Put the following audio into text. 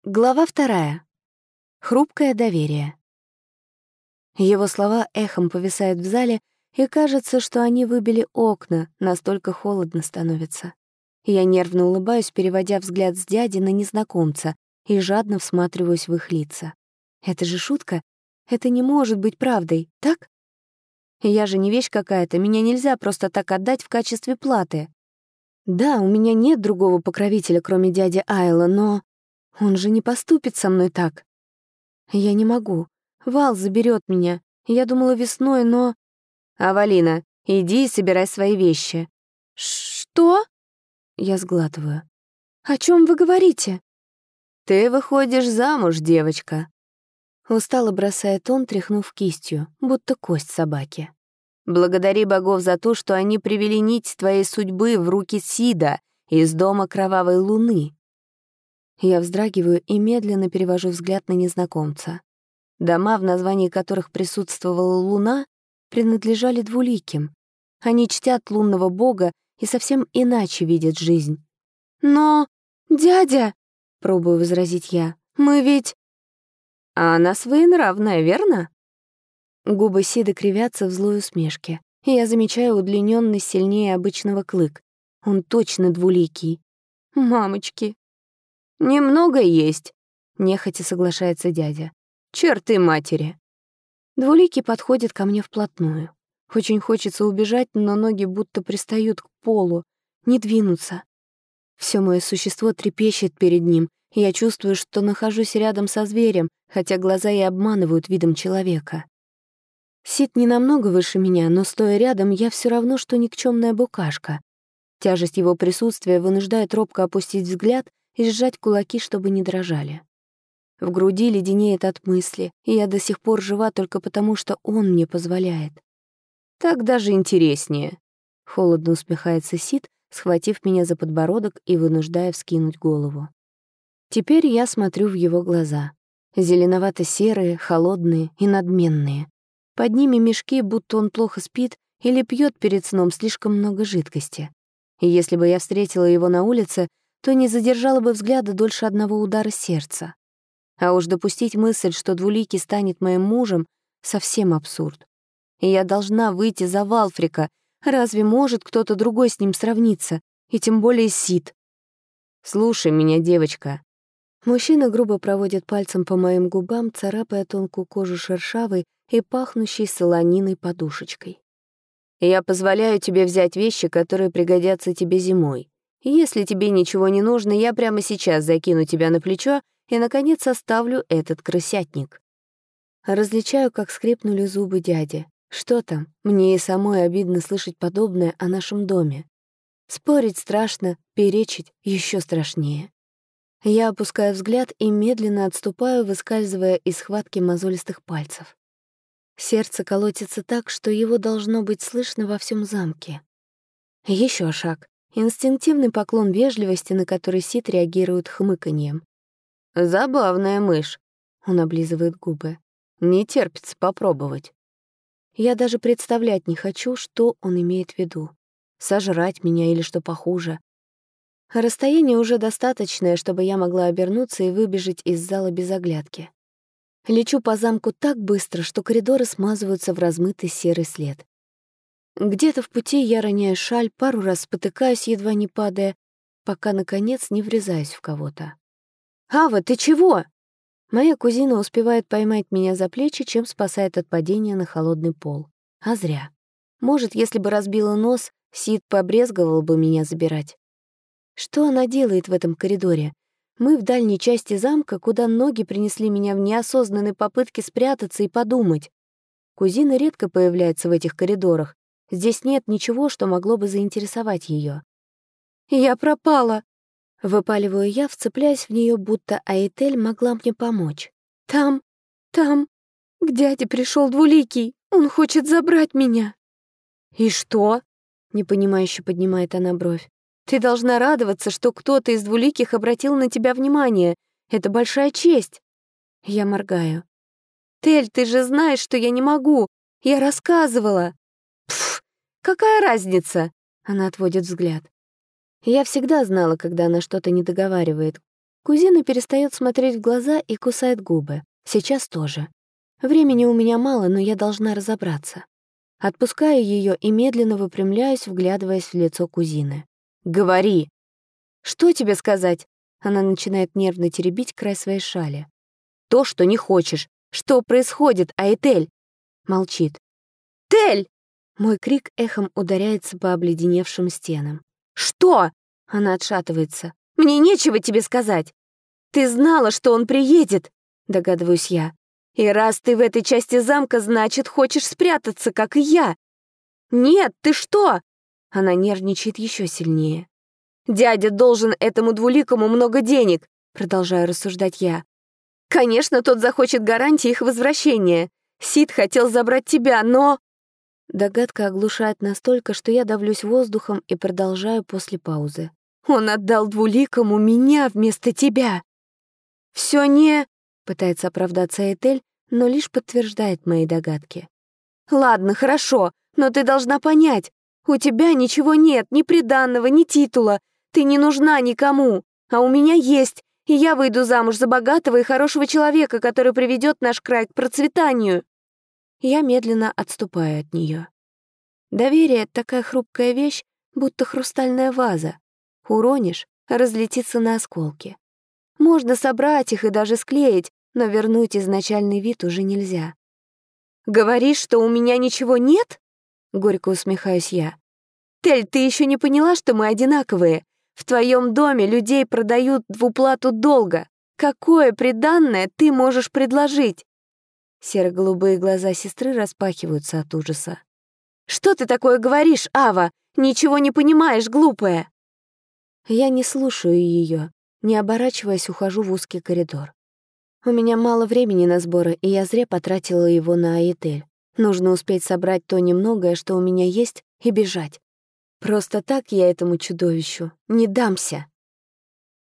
Глава 2. Хрупкое доверие. Его слова эхом повисают в зале, и кажется, что они выбили окна, настолько холодно становится. Я нервно улыбаюсь, переводя взгляд с дяди на незнакомца, и жадно всматриваюсь в их лица. Это же шутка? Это не может быть правдой, так? Я же не вещь какая-то, меня нельзя просто так отдать в качестве платы. Да, у меня нет другого покровителя, кроме дяди Айла, но... Он же не поступит со мной так. Я не могу. Вал заберет меня. Я думала весной, но... «Авалина, иди и собирай свои вещи». «Что?» Я сглатываю. «О чем вы говорите?» «Ты выходишь замуж, девочка». Устало бросает он, тряхнув кистью, будто кость собаки. «Благодари богов за то, что они привели нить твоей судьбы в руки Сида из дома Кровавой Луны». Я вздрагиваю и медленно перевожу взгляд на незнакомца. Дома, в названии которых присутствовала луна, принадлежали двуликим. Они чтят лунного бога и совсем иначе видят жизнь. «Но, дядя!» — пробую возразить я. «Мы ведь...» «А она своенравная, верно?» Губы Сида кривятся в злой усмешке, и я замечаю удлинённый сильнее обычного клык. Он точно двуликий. «Мамочки!» «Немного есть», — нехотя соглашается дядя. «Черты матери». Двуликий подходит ко мне вплотную. Очень хочется убежать, но ноги будто пристают к полу, не двинуться. Всё моё существо трепещет перед ним, и я чувствую, что нахожусь рядом со зверем, хотя глаза и обманывают видом человека. Сид не намного выше меня, но, стоя рядом, я всё равно, что никчёмная букашка. Тяжесть его присутствия вынуждает робко опустить взгляд и сжать кулаки, чтобы не дрожали. В груди леденеет от мысли, и я до сих пор жива только потому, что он мне позволяет. «Так даже интереснее», — холодно усмехается Сид, схватив меня за подбородок и вынуждая вскинуть голову. Теперь я смотрю в его глаза. Зеленовато-серые, холодные и надменные. Под ними мешки, будто он плохо спит или пьет перед сном слишком много жидкости. И если бы я встретила его на улице, то не задержала бы взгляда дольше одного удара сердца. А уж допустить мысль, что двуликий станет моим мужем, совсем абсурд. И я должна выйти за Валфрика. Разве может кто-то другой с ним сравниться? И тем более Сид. «Слушай меня, девочка». Мужчина грубо проводит пальцем по моим губам, царапая тонкую кожу шершавой и пахнущей солониной подушечкой. «Я позволяю тебе взять вещи, которые пригодятся тебе зимой. Если тебе ничего не нужно, я прямо сейчас закину тебя на плечо и, наконец, оставлю этот крысятник». Различаю, как скрипнули зубы дяди. Что там? Мне и самой обидно слышать подобное о нашем доме. Спорить страшно, перечить еще страшнее. Я опускаю взгляд и медленно отступаю, выскальзывая из схватки мозолистых пальцев. Сердце колотится так, что его должно быть слышно во всем замке. Еще шаг. Инстинктивный поклон вежливости, на который Сид реагирует хмыканьем. «Забавная мышь», — он облизывает губы. «Не терпится попробовать». Я даже представлять не хочу, что он имеет в виду. Сожрать меня или что похуже. Расстояние уже достаточное, чтобы я могла обернуться и выбежать из зала без оглядки. Лечу по замку так быстро, что коридоры смазываются в размытый серый след. Где-то в пути я роняю шаль, пару раз спотыкаюсь, едва не падая, пока, наконец, не врезаюсь в кого-то. «Ава, ты чего?» Моя кузина успевает поймать меня за плечи, чем спасает от падения на холодный пол. А зря. Может, если бы разбила нос, Сид побрезговал бы меня забирать. Что она делает в этом коридоре? Мы в дальней части замка, куда ноги принесли меня в неосознанной попытке спрятаться и подумать. Кузина редко появляется в этих коридорах. Здесь нет ничего, что могло бы заинтересовать ее. «Я пропала!» — выпаливаю я, вцепляясь в нее, будто Аэтель могла мне помочь. Там, к дяде пришел двуликий. Он хочет забрать меня». «И что?» — непонимающе поднимает она бровь. «Ты должна радоваться, что кто-то из двуликих обратил на тебя внимание. Это большая честь». Я моргаю. «Тель, ты же знаешь, что я не могу. Я рассказывала». «Пф, какая разница?» — она отводит взгляд. Я всегда знала, когда она что-то не договаривает. Кузина перестает смотреть в глаза и кусает губы. Сейчас тоже. Времени у меня мало, но я должна разобраться. Отпускаю ее и медленно выпрямляюсь, вглядываясь в лицо кузины. «Говори!» «Что тебе сказать?» Она начинает нервно теребить край своей шали. «То, что не хочешь. Что происходит, Аэтель?» Молчит. «Тель!» Мой крик эхом ударяется по обледеневшим стенам. «Что?» Она отшатывается. «Мне нечего тебе сказать. Ты знала, что он приедет!» Догадываюсь я. «И раз ты в этой части замка, значит, хочешь спрятаться, как и я!» «Нет, ты что?» Она нервничает еще сильнее. «Дядя должен этому двуликому много денег», продолжаю рассуждать я. «Конечно, тот захочет гарантии их возвращения. Сид хотел забрать тебя, но...» Догадка оглушает настолько, что я давлюсь воздухом и продолжаю после паузы. «Он отдал двуликому меня вместо тебя!» «Всё не...» — пытается оправдаться Этель, но лишь подтверждает мои догадки. «Ладно, хорошо, но ты должна понять. У тебя ничего нет, ни приданного, ни титула. Ты не нужна никому, а у меня есть, и я выйду замуж за богатого и хорошего человека, который приведет наш край к процветанию». Я медленно отступаю от нее. Доверие — такая хрупкая вещь, будто хрустальная ваза. Уронишь — разлетится на осколки. Можно собрать их и даже склеить, но вернуть изначальный вид уже нельзя. «Говоришь, что у меня ничего нет?» — горько усмехаюсь я. «Тель, ты еще не поняла, что мы одинаковые? В твоем доме людей продают в уплату долга. Какое приданное ты можешь предложить?» Серо-голубые глаза сестры распахиваются от ужаса. «Что ты такое говоришь, Ава? Ничего не понимаешь, глупая!» Я не слушаю ее, не оборачиваясь, ухожу в узкий коридор. У меня мало времени на сборы, и я зря потратила его на Аэтель. Нужно успеть собрать то немногое, что у меня есть, и бежать. Просто так я этому чудовищу не дамся.